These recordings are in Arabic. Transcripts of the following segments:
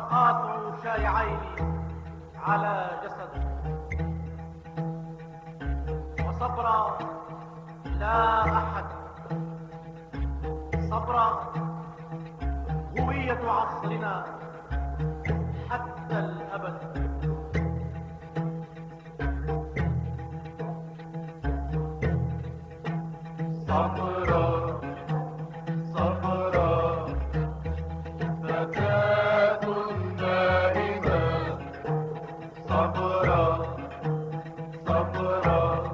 تقاطع شائعين على جسد، وصبرا لا أحد، صبرا هوية عصرنا حتى الأبد. صبرا صبرا فتاة نائمة، صبرا صبرا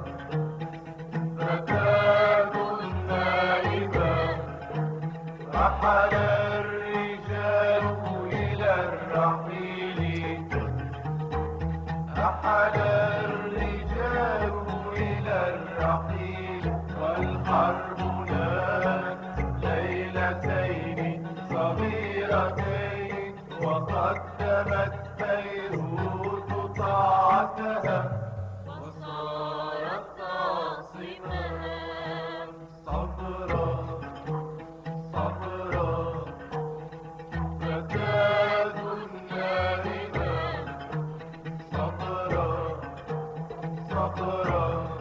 فتاة نائمة، رحل الرجال إلى الرحيل، رحل الرجال إلى الرحيل، والحرب نامت ليلتين صغيرتين، وقدمت بيروت طاعتها وصارت عاصمها. صبرا صبرا فتاة نائمة، صبرا صبرا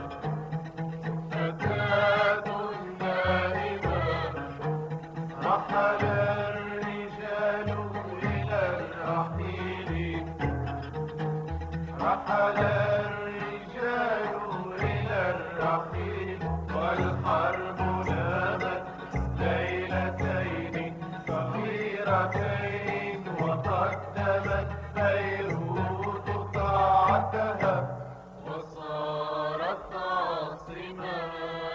فتاة نائمة، رحل الرجال إلى الرحيل، رحل الرجال إلى الرحيل، والحرب نامت ليلتين صغيرتين، وقدمت بيروت طاعتها وصارت عاصمة.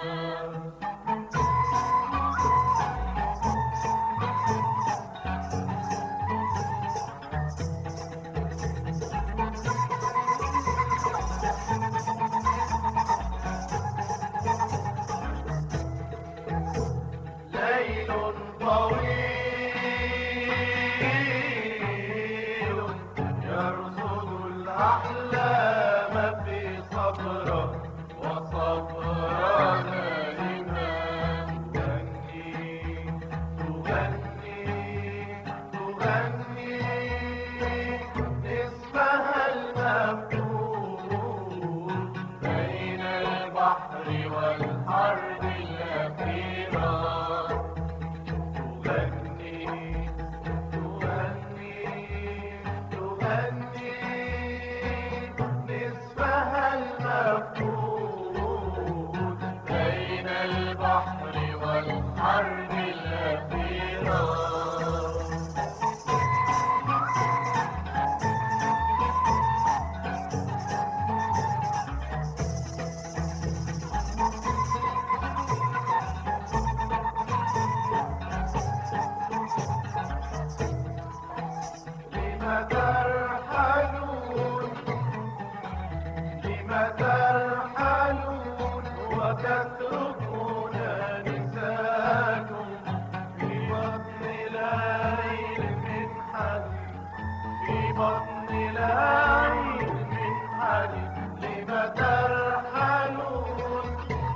ليل طويل يرصد الأحلام في صبرا، وصبرا نائما، تغني تغني اسمها المفتون بين البحر والحرب الأخيرة. تغني تغني نصفها المفقود بين البحر والحرب الأخيرة. لم ترحلون لم ترحلون وتتركون نساءكم في بطن ليل من حديد، في بطن ليل من حديد. لم ترحلون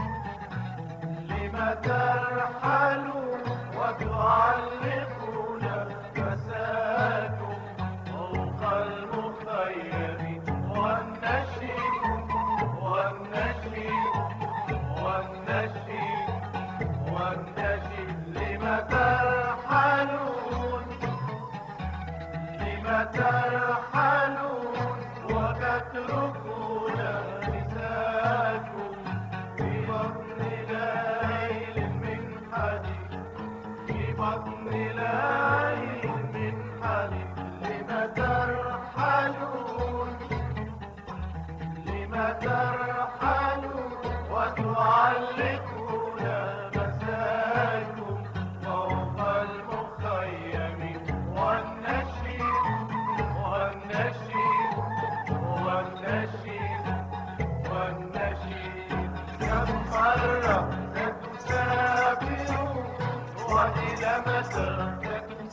لم ترحلون وتعلقون مساكم فوق المخيم، والنشيد والنشيد والنشيد والنشيد. لم ترحلون لم ترحلون وتتركون نساءكم في بطن ليل من حديد، في بطن ليل من حديد. لم ترحلون لم ترحلون وتعلقون مساكم فوق المخيم، والنشيد والنشيد والنشيد والنشيد. كم مرة ستسافرون وإلى متى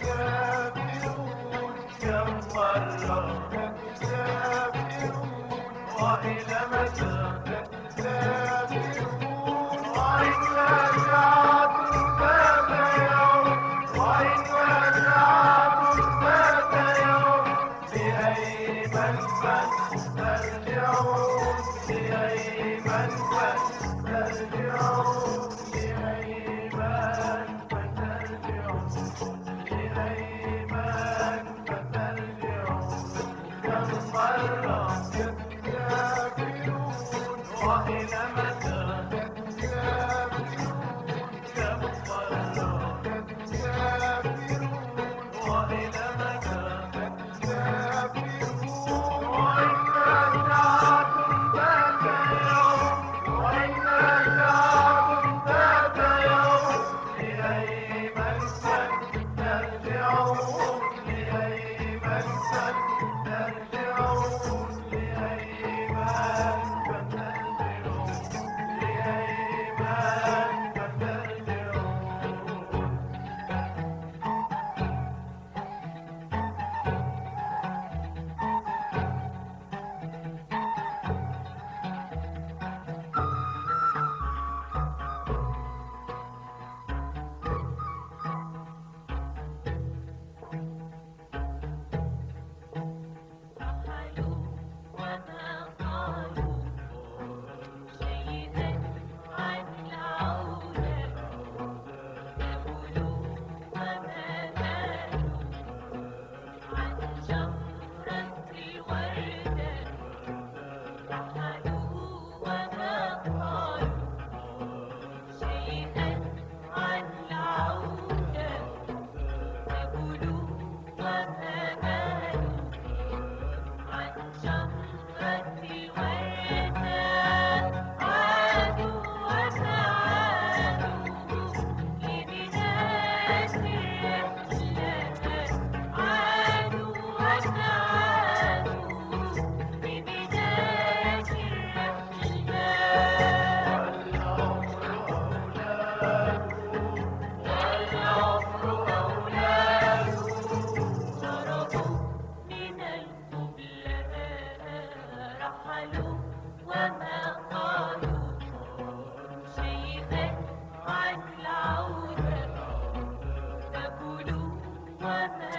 وما